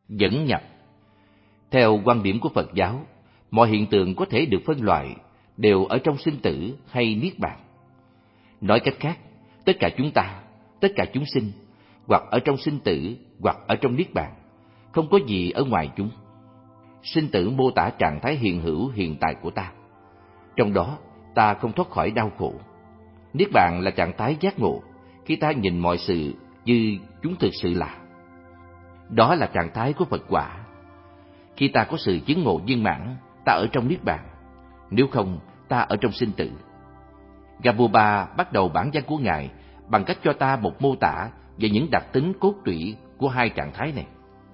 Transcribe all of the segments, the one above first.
Dẫn nhập. Theo quan điểm của Phật giáo, mọi hiện tượng có thể được phân loại đều ở trong sinh tử hay niết bàn. Nói cách khác, tất cả chúng ta, tất cả chúng sinh, hoặc ở trong sinh tử, hoặc ở trong niết bàn, không có gì ở ngoài chúng. Sinh tử mô tả trạng thái hiện hữu hiện tại của ta. Trong đó, ta không thoát khỏi đau khổ. Niết bàn là trạng thái giác ngộ, khi ta nhìn mọi sự như chúng thực sự là. Đó là trạng thái của Phật quả. Khi ta có sự chứng ngộ viên mãn, ta ở trong niết bàn. Nếu không, ta ở trong sinh tử. Gabuba bắt đầu bản văn của Ngài bằng cách cho ta một mô tả về những đặc tính cốt tủy của hai trạng thái này.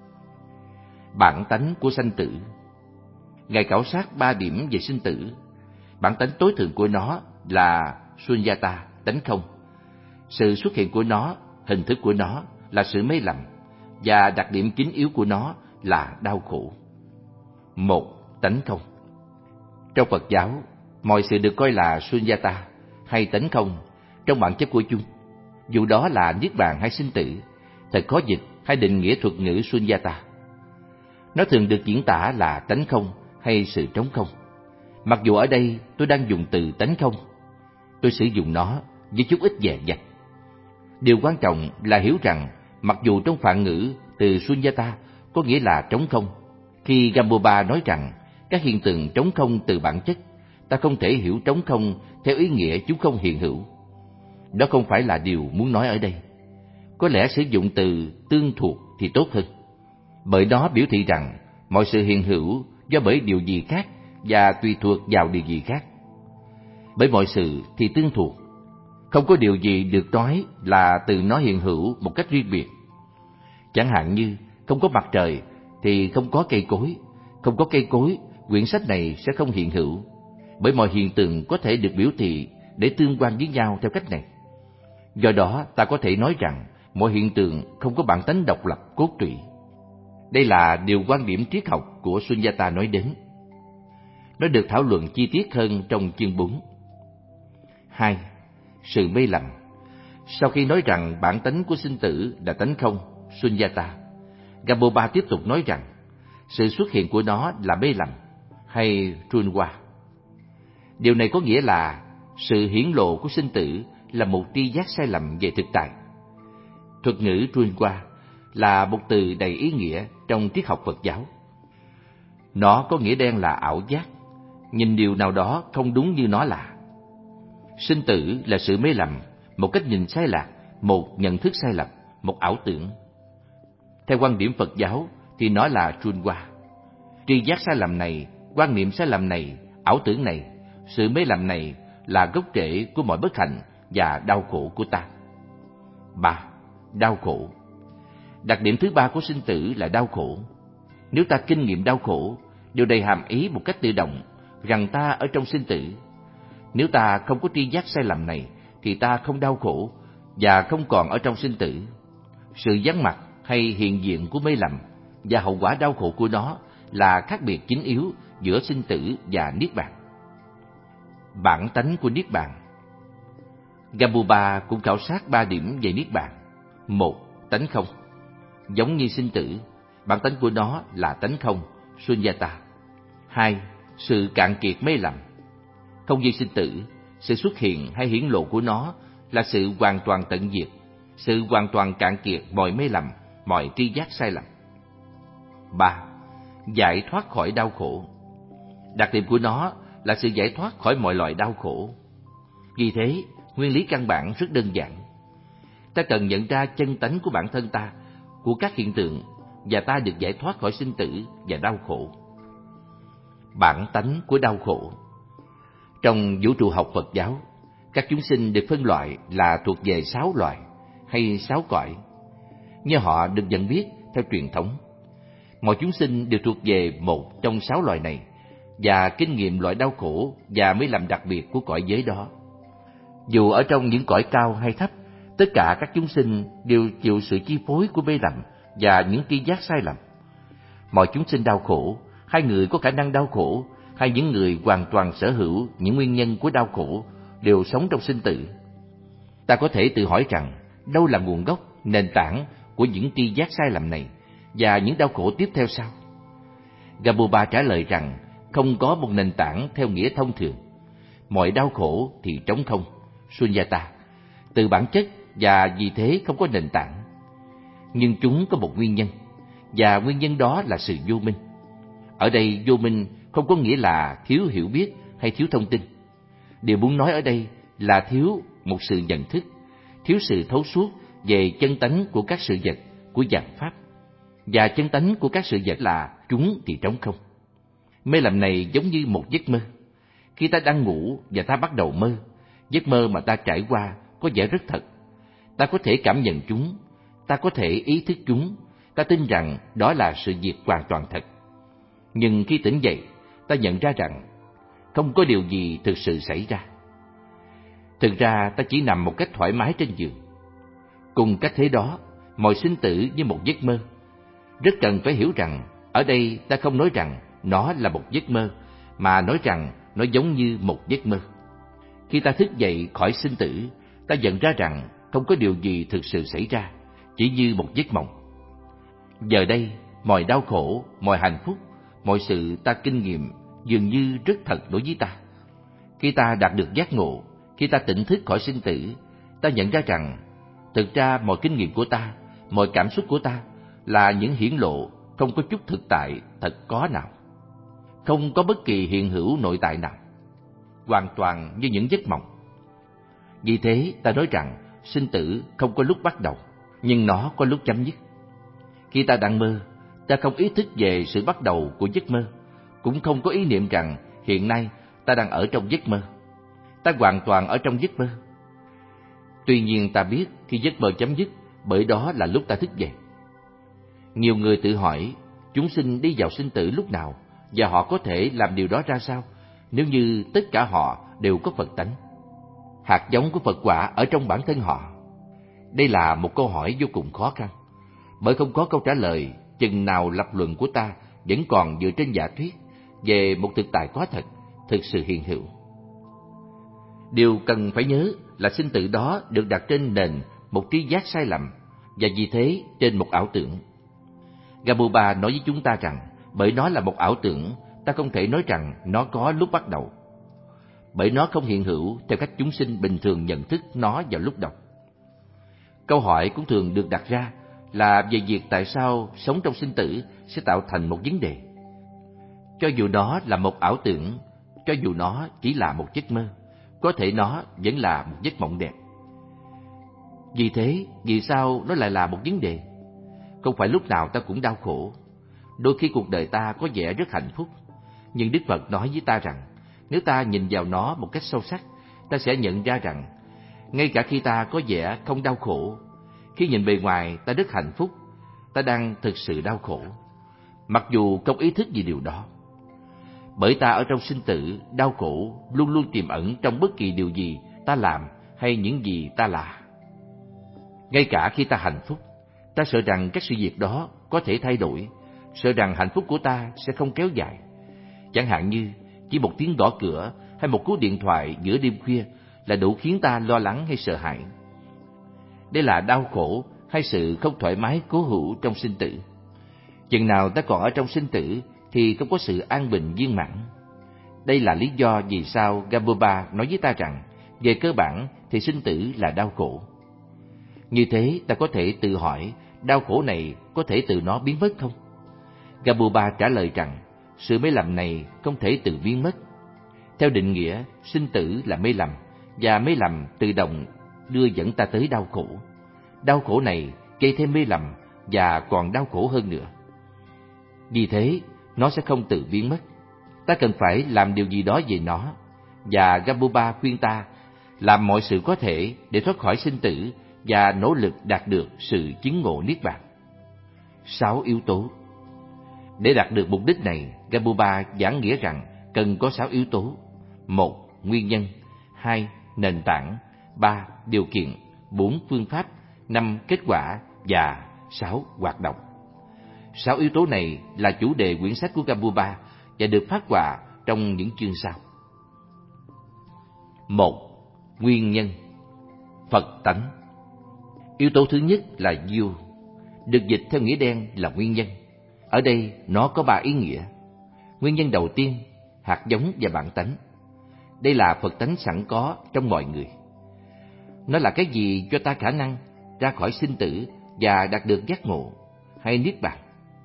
Bản tánh của sanh tử. Ngài khảo sát 3 điểm về sinh tử. Bản tánh tối thượng của nó là Sunyata, tánh không. Sự xuất hiện của nó, hình thức của nó là sự mê lầm, và đặc điểm chính yếu của nó là đau khổ. 1. Tánh không. Trong Phật giáo, mọi sự được coi là Sunyata hay tánh không trong bản chất của chúng. Dù đó là niết bàn hay sinh tử, thật khó dịch hay định nghĩa thuật ngữ Sunyata. Nó thường được diễn tả là tánh không hay sự trống không. Mặc dù ở đây tôi đang dùng từ tánh không, tôi sử dụng nó với chút ít dè dặt. Điều quan trọng là hiểu rằng mặc dù trong Phạn ngữ từ Sunyata có nghĩa là trống không, khi Gambopa nói rằng các hiện tượng trống không từ bản chất, ta không thể hiểu trống không theo ý nghĩa chúng không hiện hữu. Đó không phải là điều muốn nói ở đây. Có lẽ sử dụng từ tương thuộc thì tốt hơn, bởi đó biểu thị rằng mọi sự hiện hữu do bởi điều gì khác và tùy thuộc vào điều gì khác. Bởi mọi sự thì tương thuộc, không có điều gì được nói là từ nó hiện hữu một cách riêng biệt. Chẳng hạn như không có mặt trời thì không có cây cối, không có cây cối, quyển sách này sẽ không hiện hữu. Bởi mọi hiện tượng có thể được biểu thị để tương quan với nhau theo cách này. Do đó ta có thể nói rằng mọi hiện tượng không có bản tánh độc lập cốt tủy. Đây là điều quan điểm triết học của Sunyata nói đến. Nó được thảo luận chi tiết hơn trong chương 4. 2. Sự mê lầm. Sau khi nói rằng bản tánh của sinh tử là tánh không, Sunyata, Gambopa tiếp tục nói rằng sự xuất hiện của nó là mê lầm hay Trunwa. Điều này có nghĩa là sự hiển lộ của sinh tử là một tri giác sai lầm về thực tại. Thuật ngữ Trunwa là một từ đầy ý nghĩa trong triết học Phật giáo. Nó có nghĩa đen là ảo giác, nhìn điều nào đó không đúng như nó là. Sinh tử là sự mê lầm, một cách nhìn sai lạc, một nhận thức sai lầm, một ảo tưởng. Theo quan điểm Phật giáo thì nó là Trunwa. Tri giác sai lầm này, quan niệm sai lầm này, ảo tưởng này, sự mê lầm này là gốc rễ của mọi bất hạnh và đau khổ của ta. 3. Đau khổ. Đặc điểm thứ 3 của sinh tử là đau khổ. Nếu ta kinh nghiệm đau khổ, điều này hàm ý một cách tự động rằng ta ở trong sinh tử. Nếu ta không có tri giác sai lầm này thì ta không đau khổ và không còn ở trong sinh tử. Sự vắng mặt hay hiện diện của mê lầm và hậu quả đau khổ của nó là khác biệt chính yếu giữa sinh tử và niết bàn. Bản tánh của niết bàn. Gambopa cũng khảo sát 3 điểm về niết bàn. 1. Tánh không. Giống như sinh tử, bản tánh của nó là tánh không, Sunyata. 2. Sự cạn kiệt mê lầm. Không như sinh tử, sự xuất hiện hay hiển lộ của nó là sự hoàn toàn tận diệt, sự hoàn toàn cạn kiệt mọi mê lầm, mọi tri giác sai lầm. 3. Giải thoát khỏi đau khổ. Đặc điểm của nó là sự giải thoát khỏi mọi loại đau khổ. Vì thế, nguyên lý căn bản rất đơn giản. Ta cần nhận ra chân tánh của bản thân ta, của các hiện tượng, và ta được giải thoát khỏi sinh tử và đau khổ. Bản tánh của đau khổ. Trong vũ trụ học Phật giáo, các chúng sinh được phân loại là thuộc về 6 loài hay 6 cõi, như họ được nhận biết theo truyền thống. Mọi chúng sinh đều thuộc về một trong 6 loài này và kinh nghiệm loại đau khổ và mê lầm đặc biệt của cõi giới đó. Dù ở trong những cõi cao hay thấp, tất cả các chúng sinh đều chịu sự chi phối của mê lầm và những tri giác sai lầm. Mọi chúng sinh đau khổ, hay người có khả năng đau khổ, hay những người hoàn toàn sở hữu những nguyên nhân của đau khổ đều sống trong sinh tử. Ta có thể tự hỏi rằng đâu là nguồn gốc, nền tảng của những tri giác sai lầm này Và những đau khổ tiếp theo sao? Gabuba trả lời rằng không có một nền tảng theo nghĩa thông thường. Mọi đau khổ thì trống không, Sunyata, từ bản chất và vì thế không có nền tảng. Nhưng chúng có một nguyên nhân, và nguyên nhân đó là sự vô minh. Ở đây vô minh không có nghĩa là thiếu hiểu biết hay thiếu thông tin. Điều muốn nói ở đây là thiếu một sự nhận thức, thiếu sự thấu suốt về chân tánh của các sự vật, của dạng pháp. Và chân tánh của các sự vật là chúng thì trống không. Mê lầm này giống như một giấc mơ. Khi ta đang ngủ và ta bắt đầu mơ, giấc mơ mà ta trải qua có vẻ rất thật. Ta có thể cảm nhận chúng, ta có thể ý thức chúng, ta tin rằng đó là sự việc hoàn toàn thật. Nhưng khi tỉnh dậy, ta nhận ra rằng không có điều gì thực sự xảy ra. Thực ra ta chỉ nằm một cách thoải mái trên giường. Cùng cách thế đó, mọi sinh tử như một giấc mơ. Rất cần phải hiểu rằng, ở đây ta không nói rằng nó là một giấc mơ, mà nói rằng nó giống như một giấc mơ. Khi ta thức dậy khỏi sinh tử, ta nhận ra rằng không có điều gì thực sự xảy ra, chỉ như một giấc mộng. Giờ đây, mọi đau khổ, mọi hạnh phúc, mọi sự ta kinh nghiệm dường như rất thật đối với ta. Khi ta đạt được giác ngộ, khi ta tỉnh thức khỏi sinh tử, ta nhận ra rằng thực ra mọi kinh nghiệm của ta, mọi cảm xúc của ta là những hiển lộ không có chút thực tại thật có nào. Không có bất kỳ hiện hữu nội tại nào, hoàn toàn như những giấc mộng. Vì thế ta nói rằng sinh tử không có lúc bắt đầu, nhưng nó có lúc chấm dứt. Khi ta đang mơ, ta không ý thức về sự bắt đầu của giấc mơ, cũng không có ý niệm rằng hiện nay ta đang ở trong giấc mơ. Ta hoàn toàn ở trong giấc mơ. Tuy nhiên ta biết khi giấc mơ chấm dứt, bởi đó là lúc ta thức dậy. Nhiều người tự hỏi chúng sinh đi vào sinh tử lúc nào và họ có thể làm điều đó ra sao nếu như tất cả họ đều có Phật tánh. Hạt giống của Phật quả ở trong bản thân họ. Đây là một câu hỏi vô cùng khó khăn, bởi không có câu trả lời chừng nào lập luận của ta vẫn còn dựa trên giả thuyết về một thực tại có thật, thực sự hiện hữu. Điều cần phải nhớ là sinh tử đó được đặt trên nền một tri giác sai lầm, và vì thế trên một ảo tưởng. Gabuba nói với chúng ta rằng bởi nó là một ảo tưởng, ta không thể nói rằng nó có lúc bắt đầu, bởi nó không hiện hữu theo cách chúng sinh bình thường nhận thức nó vào lúc đầu. Câu hỏi cũng thường được đặt ra là về việc tại sao sống trong sinh tử sẽ tạo thành một vấn đề. Cho dù nó là một ảo tưởng, cho dù nó chỉ là một giấc mơ, có thể nó vẫn là một giấc mộng đẹp. Vì thế, vì sao nó lại là một vấn đề? Không phải lúc nào ta cũng đau khổ. Đôi khi cuộc đời ta có vẻ rất hạnh phúc, nhưng Đức Phật nói với ta rằng nếu ta nhìn vào nó một cách sâu sắc, ta sẽ nhận ra rằng ngay cả khi ta có vẻ không đau khổ, khi nhìn bề ngoài ta rất hạnh phúc, ta đang thực sự đau khổ, mặc dù không ý thức gì điều đó. Bởi ta ở trong sinh tử, đau khổ luôn luôn tiềm ẩn trong bất kỳ điều gì ta làm hay những gì ta là. Ngay cả khi ta hạnh phúc, ta sợ rằng các sự việc đó có thể thay đổi, sợ rằng hạnh phúc của ta sẽ không kéo dài. Chẳng hạn như chỉ một tiếng gõ cửa hay một cú điện thoại giữa đêm khuya là đủ khiến ta lo lắng hay sợ hãi. Đây là đau khổ hay sự không thoải mái cố hữu trong sinh tử. Chừng nào ta còn ở trong sinh tử thì không có sự an bình viên mãn. Đây là lý do vì sao Gabuba nói với ta rằng về cơ bản thì sinh tử là đau khổ. Như thế ta có thể tự hỏi đau khổ này có thể từ nó biến mất không? Gabuba trả lời rằng sự mê lầm này không thể tự biến mất. Theo định nghĩa, sinh tử là mê lầm, và mê lầm tự động đưa dẫn ta tới đau khổ. Đau khổ này gây thêm mê lầm và còn đau khổ hơn nữa. Vì thế, nó sẽ không tự biến mất. Ta cần phải làm điều gì đó về nó, và Gabuba khuyên ta làm mọi sự có thể để thoát khỏi sinh tử và nỗ lực đạt được sự chứng ngộ niết bàn. 6 yếu tố. Để đạt được mục đích này, Gabuba giảng nghĩa rằng cần có 6 yếu tố. 1. Nguyên nhân. 2. Nền tảng. 3. Điều kiện. 4. Phương pháp. 5. Kết quả. Và 6. Hoạt động. 6 yếu tố này là chủ đề quyển sách của Gabuba và được phát họa trong những chương sau. 1. Nguyên nhân. Phật tánh. Yếu tố thứ nhất là vô. được dịch theo nghĩa đen là nguyên nhân. Ở đây nó có 3 ý nghĩa. Nguyên nhân đầu tiên, hạt giống và bản tánh. Đây là Phật tánh sẵn có trong mọi người. Nó là cái gì cho ta khả năng ra khỏi sinh tử và đạt được giác ngộ hay niết bàn?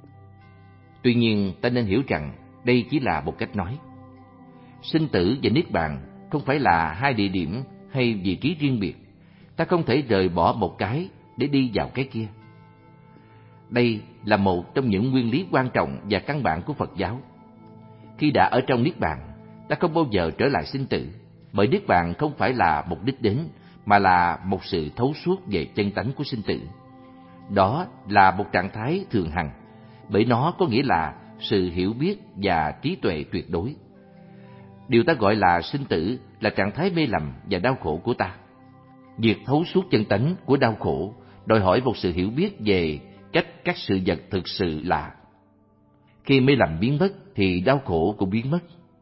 Tuy nhiên, ta nên hiểu rằng đây chỉ là một cách nói. Sinh tử và niết bàn không phải là 2 địa điểm hay vị trí riêng biệt. Ta không thể rời bỏ một cái để đi vào cái kia. Đây là một trong những nguyên lý quan trọng và căn bản của Phật giáo. Khi đã ở trong niết bàn, ta không bao giờ trở lại sinh tử, bởi niết bàn không phải là một đích đến, mà là một sự thấu suốt về chân tánh của sinh tử. Đó là một trạng thái thường hằng, bởi nó có nghĩa là sự hiểu biết và trí tuệ tuyệt đối. Điều ta gọi là sinh tử là trạng thái mê lầm và đau khổ của ta. Việc thấu suốt chân tánh của đau khổ đòi hỏi một sự hiểu biết về cách các sự vật thực sự là. Khi mê lầm biến mất thì đau khổ cũng biến mất.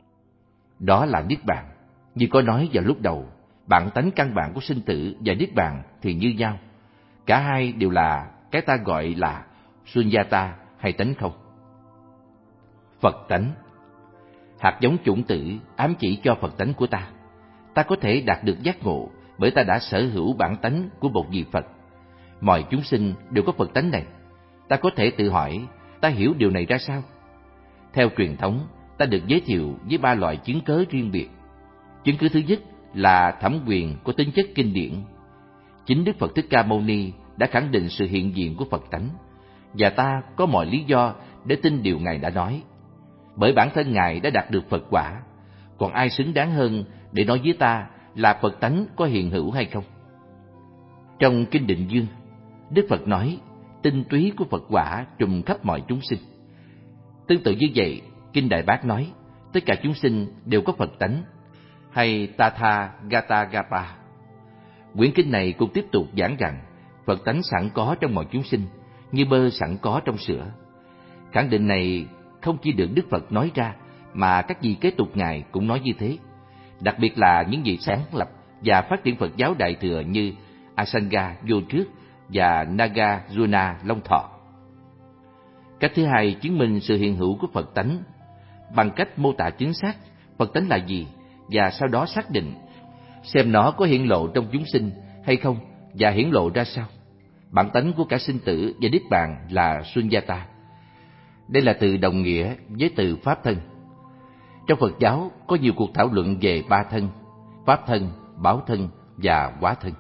Đó là niết bàn. Như có nói vào lúc đầu, bản tánh căn bản của sinh tử và niết bàn thì như nhau. Cả hai đều là cái ta gọi là sunyata hay tánh không. Phật tánh. Hạt giống chủng tử ám chỉ cho Phật tánh của ta. Ta có thể đạt được giác ngộ bởi ta đã sở hữu bản tánh của một vị Phật. Mọi chúng sinh đều có Phật tánh này. Ta có thể tự hỏi, ta hiểu điều này ra sao? Theo truyền thống, ta được giới thiệu với 3 loại chứng cớ riêng biệt. Chứng cứ thứ nhất là thẩm quyền có tính chất kinh điển. Chính Đức Phật Thích Ca Mâu Ni đã khẳng định sự hiện diện của Phật tánh, và ta có mọi lý do để tin điều Ngài đã nói. Bởi bản thân Ngài đã đạt được Phật quả, còn ai xứng đáng hơn để nói với ta là Phật tánh có hiện hữu hay không? Trong Kinh Định Dương, Đức Phật nói tinh túy của Phật quả trùm khắp mọi chúng sinh. Tương tự như vậy, Kinh Đại Bát nói tất cả chúng sinh đều có Phật tánh, hay Tathagata. Quyển kinh này cũng tiếp tục giảng rằng Phật tánh sẵn có trong mọi chúng sinh, như bơ sẵn có trong sữa. Khẳng định này không chỉ được Đức Phật nói ra, mà các vị kế tục Ngài cũng nói như thế. Đặc biệt là những vị sáng lập và phát triển Phật giáo Đại Thừa như Asanga Vô Trước và Nagarjuna Long Thọ. Cách thứ hai chứng minh sự hiện hữu của Phật tánh bằng cách mô tả chính xác Phật tánh là gì, và sau đó xác định xem nó có hiển lộ trong chúng sinh hay không và hiển lộ ra sao. Bản tánh của cả sinh tử và niết bàn là sunyata. Đây là từ đồng nghĩa với từ pháp thân. Trong Phật giáo có nhiều cuộc thảo luận về 3 thân: pháp thân, báo thân và hóa thân.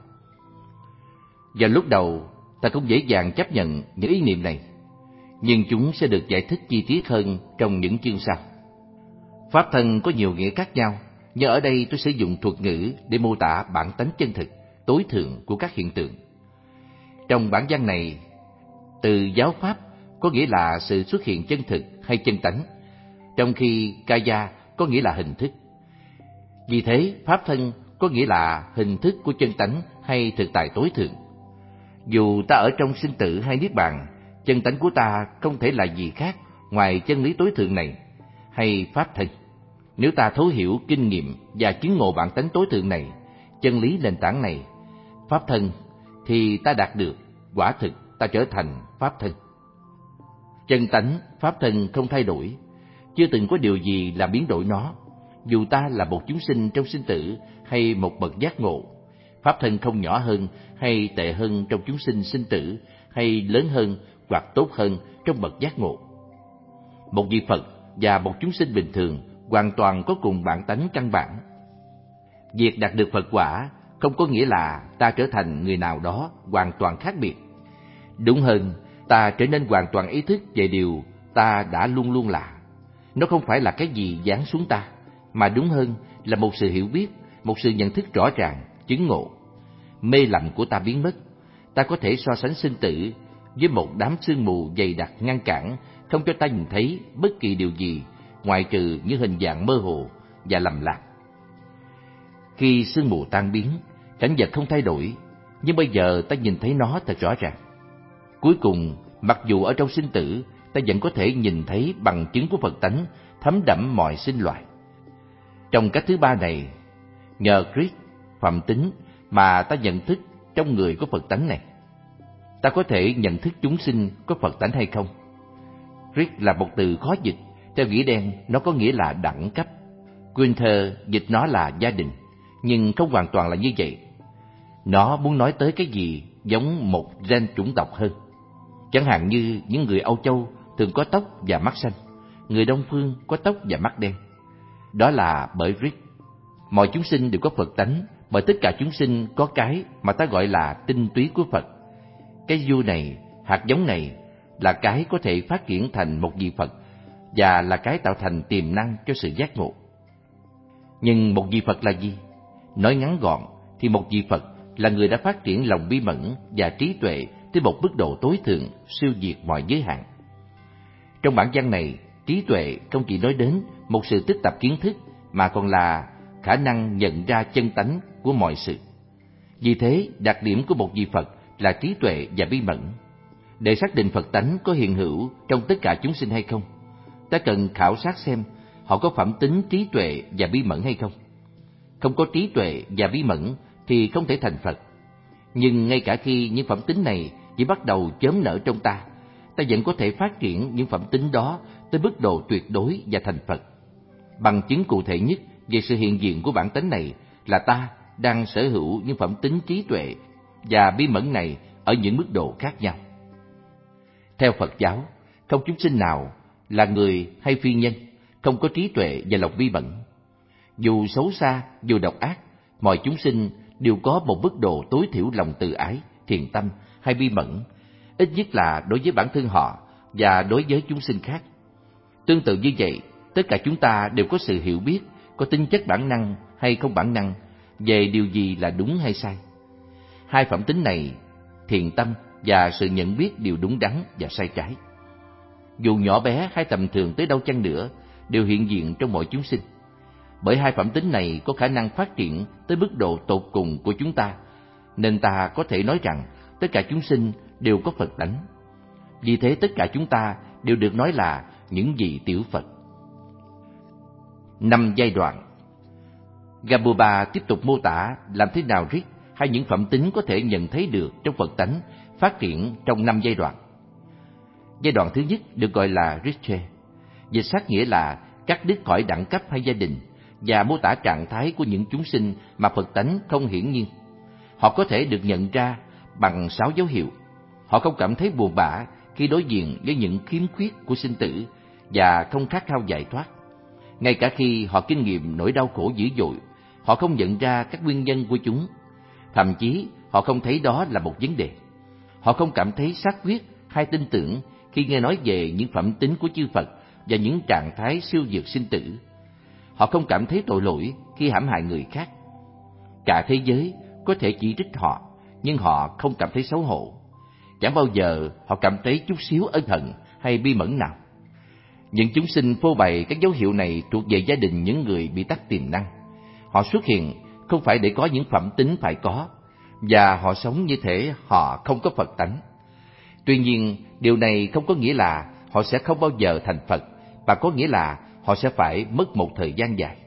Vào lúc đầu, ta cũng dễ dàng chấp nhận những ý niệm này, nhưng chúng sẽ được giải thích chi tiết hơn trong những chương sau. Pháp thân có nhiều nghĩa khác nhau, nhưng ở đây tôi sử dụng thuật ngữ để mô tả bản tánh chân thực, tối thượng của các hiện tượng. Trong bản văn này, từ giáo pháp có nghĩa là sự xuất hiện chân thực hay chân tánh, trong khi kaya có nghĩa là hình thức. Vì thế, pháp thân có nghĩa là hình thức của chân tánh hay thực tại tối thượng. Dù ta ở trong sinh tử hay niết bàn, chân tánh của ta không thể là gì khác ngoài chân lý tối thượng này hay pháp thân. Nếu ta thấu hiểu, kinh nghiệm và chứng ngộ bản tánh tối thượng này, chân lý nền tảng này, pháp thân, thì ta đạt được, quả thực ta trở thành pháp thân. Chân tánh, pháp thân không thay đổi, chưa từng có điều gì làm biến đổi nó. Dù ta là một chúng sinh trong sinh tử hay một bậc giác ngộ, pháp thân không nhỏ hơn hay tệ hơn trong chúng sinh sinh tử, hay lớn hơn hoặc tốt hơn trong bậc giác ngộ. Một vị Phật và một chúng sinh bình thường hoàn toàn có cùng bản tánh căn bản. Việc đạt được Phật quả không có nghĩa là ta trở thành người nào đó hoàn toàn khác biệt. Đúng hơn, ta trở nên hoàn toàn ý thức về điều ta đã luôn luôn là. Nó không phải là cái gì giáng xuống ta, mà đúng hơn là một sự hiểu biết, một sự nhận thức rõ ràng, chứng ngộ. Mê lầm của ta biến mất. Ta có thể so sánh sinh tử với một đám sương mù dày đặc ngăn cản, không cho ta nhìn thấy bất kỳ điều gì ngoại trừ những hình dạng mơ hồ và lầm lạc. Khi sương mù tan biến, cảnh vật không thay đổi, nhưng bây giờ ta nhìn thấy nó thật rõ ràng. Cuối cùng, mặc dù ở trong sinh tử, ta vẫn có thể nhìn thấy bằng chứng của Phật tánh thấm đẫm mọi sinh loại. Trong cách thứ ba này, nhờ Christ, phẩm tính mà ta nhận thức trong người của Phật tánh này. Ta có thể nhận thức chúng sinh có Phật tánh hay không? Rick là một từ khó dịch, theo nghĩa đen nó có nghĩa là đẳng cấp. Gunther dịch nó là gia đình, nhưng không hoàn toàn là như vậy. Nó muốn nói tới cái gì giống một gen chủng tộc hơn. Chẳng hạn như những người Âu Châu thường có tóc và mắt xanh, người Đông Phương có tóc và mắt đen. Đó là bởi Rick. Mọi chúng sinh đều có Phật tánh, bởi tất cả chúng sinh có cái mà ta gọi là tinh túy của Phật. Cái du này, hạt giống này là cái có thể phát triển thành một vị Phật và là cái tạo thành tiềm năng cho sự giác ngộ. Nhưng một vị Phật là gì? Nói ngắn gọn thì một vị Phật là người đã phát triển lòng bi mẫn và trí tuệ tới một mức độ tối thượng, siêu diệt mọi giới hạn. Trong bản văn này, trí tuệ không chỉ nói đến một sự tích tập kiến thức mà còn là khả năng nhận ra chân tánh của mọi sự. Vì thế, đặc điểm của một vị Phật là trí tuệ và bi mẫn. Để xác định Phật tánh có hiện hữu trong tất cả chúng sinh hay không, ta cần khảo sát xem họ có phẩm tính trí tuệ và bi mẫn hay không. Không có trí tuệ và bí mẫn thì không thể thành Phật. Nhưng ngay cả khi những phẩm tính này chỉ bắt đầu chớm nở trong ta, ta vẫn có thể phát triển những phẩm tính đó tới mức độ tuyệt đối và thành Phật. Bằng chứng cụ thể nhất về sự hiện diện của bản tánh này là ta đang sở hữu những phẩm tính trí tuệ và bí mẫn này ở những mức độ khác nhau. Theo Phật giáo, không chúng sinh nào là người hay phi nhân không có trí tuệ và lòng bi mẫn. Dù xấu xa, dù độc ác, mọi chúng sinh đều có một mức độ tối thiểu lòng từ ái, thiện tâm hay bi mẫn, ít nhất là đối với bản thân họ và đối với chúng sinh khác. Tương tự như vậy, tất cả chúng ta đều có sự hiểu biết, có tính chất bản năng hay không bản năng về điều gì là đúng hay sai. Hai phẩm tính này, thiện tâm và sự nhận biết đều đúng đắn và sai trái. Dù nhỏ bé hay tầm thường tới đâu chăng nữa, đều hiện diện trong mọi chúng sinh. Bởi hai phẩm tính này có khả năng phát triển tới mức độ tột cùng của chúng ta, nên ta có thể nói rằng tất cả chúng sinh đều có Phật tánh. Vì thế tất cả chúng ta đều được nói là những vị tiểu Phật. 5 giai đoạn. Gabuba tiếp tục mô tả làm thế nào Rick hay những phẩm tính có thể nhận thấy được trong Phật tánh phát triển trong 5 giai đoạn. Giai đoạn thứ nhất được gọi là Riche, dịch sát nghĩa là cắt đứt khỏi đẳng cấp hay gia đình, và mô tả trạng thái của những chúng sinh mà Phật tánh không hiển nhiên. Họ có thể được nhận ra bằng 6 dấu hiệu. Họ không cảm thấy buồn bã khi đối diện với những khiếm khuyết của sinh tử và không khát khao giải thoát. Ngay cả khi họ kinh nghiệm nỗi đau khổ dữ dội, họ không nhận ra các nguyên nhân của chúng. Thậm chí họ không thấy đó là một vấn đề. Họ không cảm thấy xác quyết hay tin tưởng khi nghe nói về những phẩm tính của chư Phật và những trạng thái siêu vượt sinh tử. Họ không cảm thấy tội lỗi khi hãm hại người khác. Cả thế giới có thể chỉ trích họ, nhưng họ không cảm thấy xấu hổ. Chẳng bao giờ họ cảm thấy chút xíu ân hận hay bi mẫn nào. Những chúng sinh phô bày các dấu hiệu này thuộc về gia đình những người bị tắc tiềm năng. Họ xuất hiện không phải để có những phẩm tính phải có, và họ sống như thể họ không có Phật tánh. Tuy nhiên, điều này không có nghĩa là họ sẽ không bao giờ thành Phật, mà có nghĩa là họ sẽ phải mất một thời gian dài.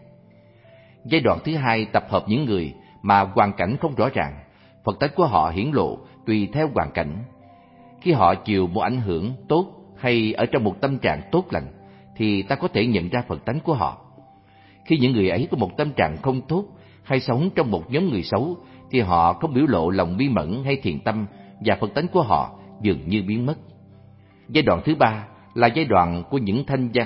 Giai đoạn thứ hai tập hợp những người mà hoàn cảnh không rõ ràng, Phật tánh của họ hiển lộ tùy theo hoàn cảnh. Khi họ chịu một ảnh hưởng tốt hay ở trong một tâm trạng tốt lành, thì ta có thể nhận ra Phật tánh của họ. Khi những người ấy có một tâm trạng không tốt hay sống trong một nhóm người xấu, thì họ không biểu lộ lòng bi mẫn hay thiện tâm, và Phật tánh của họ dường như biến mất. Giai đoạn thứ ba là giai đoạn của những thanh văn.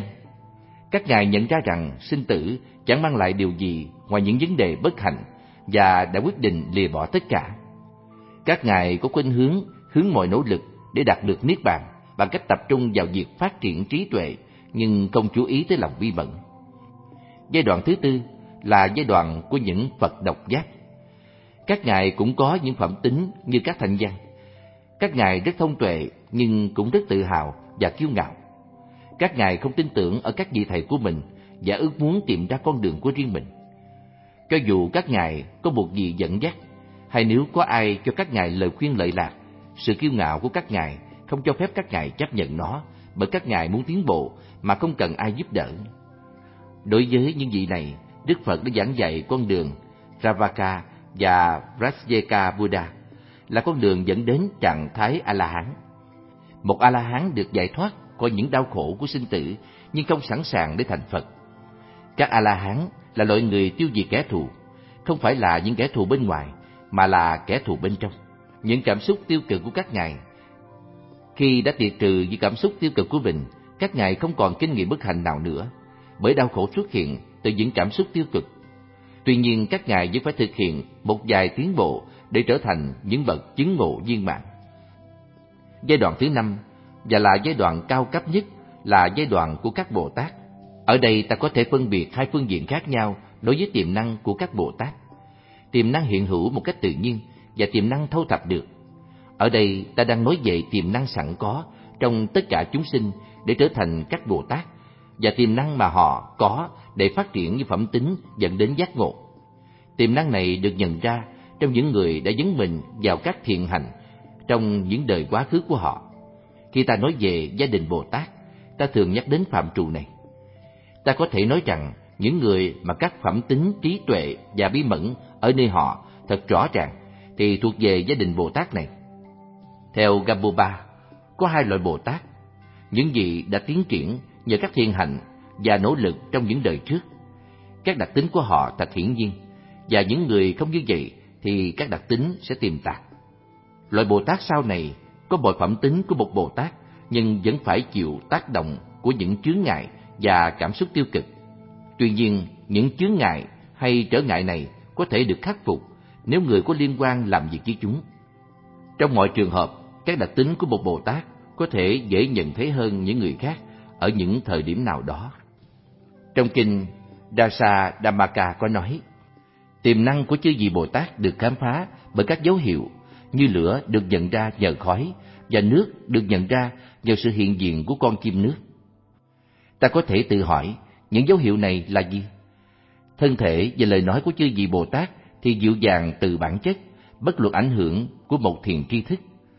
Các ngài nhận ra rằng sinh tử chẳng mang lại điều gì ngoài những vấn đề bất hạnh, và đã quyết định lìa bỏ tất cả. Các ngài có khuynh hướng mọi nỗ lực để đạt được niết bàn bằng cách tập trung vào việc phát triển trí tuệ, nhưng không chú ý tới lòng bi mẫn. Giai đoạn thứ tư là giai đoạn của những Phật độc giác. Các ngài cũng có những phẩm tính như các thanh văn. Các ngài rất thông tuệ nhưng cũng rất tự hào và kiêu ngạo. Các ngài không tin tưởng ở các vị thầy của mình và ước muốn tìm ra con đường của riêng mình. Cho dù các ngài có một vị dẫn dắt, hay nếu có ai cho các ngài lời khuyên lợi lạc, sự kiêu ngạo của các ngài không cho phép các ngài chấp nhận nó, bởi các ngài muốn tiến bộ mà không cần ai giúp đỡ. Đối với những vị này, Đức Phật đã giảng dạy con đường Ravaka và Prajeka Buddha, là con đường dẫn đến trạng thái A-la-hán. Một A-la-hán được giải thoát khỏi những đau khổ của sinh tử nhưng không sẵn sàng để thành Phật. Các A-la-hán là loại người tiêu diệt kẻ thù, không phải là những kẻ thù bên ngoài, mà là kẻ thù bên trong, những cảm xúc tiêu cực của các ngài. Khi đã triệt trừ những cảm xúc tiêu cực của mình, các ngài không còn kinh nghiệm bất hạnh nào nữa, bởi đau khổ xuất hiện từ những cảm xúc tiêu cực. Tuy nhiên, các ngài vẫn phải thực hiện một vài tiến bộ để trở thành những bậc chứng ngộ viên mãn. Giai đoạn thứ 5 và là giai đoạn cao cấp nhất là giai đoạn của các Bồ Tát. Ở đây ta có thể phân biệt hai phương diện khác nhau đối với tiềm năng của các Bồ Tát: tiềm năng hiện hữu một cách tự nhiên và tiềm năng thâu thập được. Ở đây ta đang nói về tiềm năng sẵn có trong tất cả chúng sinh để trở thành các Bồ Tát, và tiềm năng mà họ có để phát triển như phẩm tính dẫn đến giác ngộ. Tiềm năng này được nhận ra trong những người đã dấn mình vào các thiện hành trong những đời quá khứ của họ. Khi ta nói về gia đình Bồ Tát, ta thường nhắc đến phạm trù này. Ta có thể nói rằng những người mà các phẩm tính, trí tuệ và bí mẫn ở nơi họ thật rõ ràng thì thuộc về gia đình Bồ Tát này. Theo Gampopa, có hai loại Bồ Tát: những vị đã tiến triển nhờ các thiện hạnh và nỗ lực trong những đời trước. Các đặc tính của họ thật hiển nhiên, và những người không như vậy thì các đặc tính sẽ tiềm tàng. Loại Bồ Tát sau này có mọi phẩm tính của một Bồ Tát, nhưng vẫn phải chịu tác động của những chướng ngại và cảm xúc tiêu cực. Tuy nhiên, những chướng ngại hay trở ngại này có thể được khắc phục nếu người có liên quan làm việc với chúng. Trong mọi trường hợp, các đặc tính của một Bồ Tát có thể dễ nhận thấy hơn những người khác ở những thời điểm nào đó. Trong kinh Dasa Dhammaka có nói, tiềm năng của chư vị Bồ Tát được khám phá bởi các dấu hiệu như lửa được nhận ra nhờ khói và nước được nhận ra nhờ sự hiện diện của con chim nước. Ta có thể tự hỏi, những dấu hiệu này là gì? Thân thể và lời nói của chư vị Bồ Tát thì dịu dàng từ bản chất, bất luận ảnh hưởng của một thiền tri thức.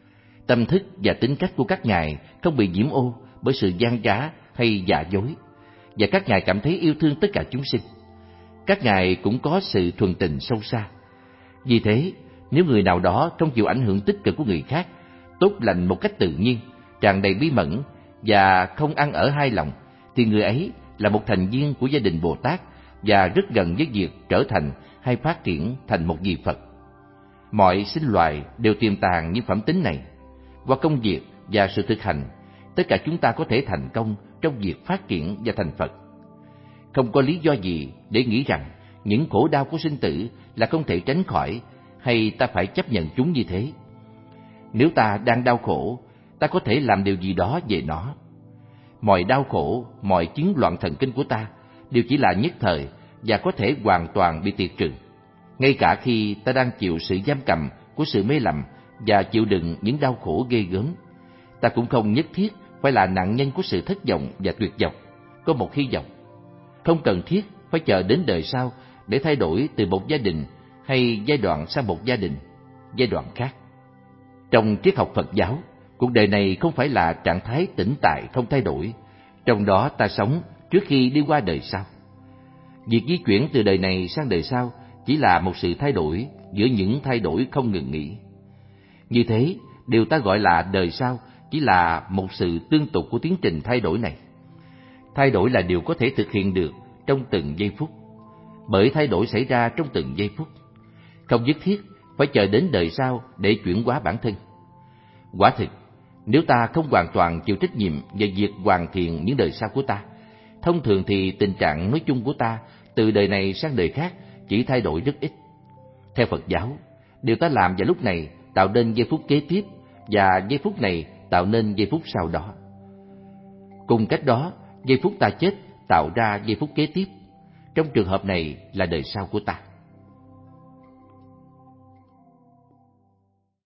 Tâm thức và tính cách của các ngài không bị nhiễm ô bởi sự gian trá hay giả dối, và các ngài cảm thấy yêu thương tất cả chúng sinh. Các ngài cũng có sự thuần tình sâu xa. Vì thế, nếu người nào đó không chịu ảnh hưởng tích cực của người khác, tốt lành một cách tự nhiên, tràn đầy bí mẫn và không ăn ở hai lòng, thì người ấy là một thành viên của gia đình Bồ Tát và rất gần với việc trở thành hay phát triển thành một vị Phật. Mọi sinh loài đều tiềm tàng những phẩm tính này. Qua công việc và sự thực hành, tất cả chúng ta có thể thành công trong việc phát triển và thành Phật. Không có lý do gì để nghĩ rằng những khổ đau của sinh tử là không thể tránh khỏi, hay ta phải chấp nhận chúng như thế. Nếu ta đang đau khổ, ta có thể làm điều gì đó về nó. Mọi đau khổ, mọi chứng loạn thần kinh của ta đều chỉ là nhất thời và có thể hoàn toàn bị tiệt trừ. Ngay cả khi ta đang chịu sự giam cầm của sự mê lầm và chịu đựng những đau khổ ghê gớm, ta cũng không nhất thiết phải là nạn nhân của sự thất vọng và tuyệt vọng. Có một hy vọng. Không cần thiết phải chờ đến đời sau để thay đổi từ một gia đình hay giai đoạn sang một gia đình, giai đoạn khác. Trong triết học Phật giáo, cuộc đời này không phải là trạng thái tĩnh tại không thay đổi, trong đó ta sống trước khi đi qua đời sau. Việc di chuyển từ đời này sang đời sau chỉ là một sự thay đổi giữa những thay đổi không ngừng nghỉ. Như thế, điều ta gọi là đời sau chỉ là một sự tương tục của tiến trình thay đổi này. Thay đổi là điều có thể thực hiện được trong từng giây phút, bởi thay đổi xảy ra trong từng giây phút. Không nhất thiết phải chờ đến đời sau để chuyển hóa bản thân. Quả thực, nếu ta không hoàn toàn chịu trách nhiệm về việc hoàn thiện những đời sau của ta, thông thường thì tình trạng nói chung của ta từ đời này sang đời khác chỉ thay đổi rất ít. Theo Phật giáo, điều ta làm vào lúc này tạo nên giây phút kế tiếp, và giây phút này tạo nên giây phút sau đó. Cùng cách đó, giây phút ta chết tạo ra giây phút kế tiếp. Trong trường hợp này là đời sau của ta.